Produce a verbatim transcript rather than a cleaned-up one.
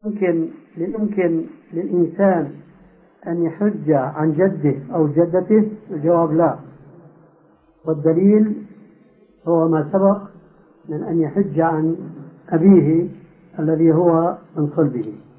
يمكن يمكن للإنسان أن يحج عن جده أو جدته؟ الجواب لا، والدليل هو ما سبق من أن يحج عن أبيه الذي هو من صلبه.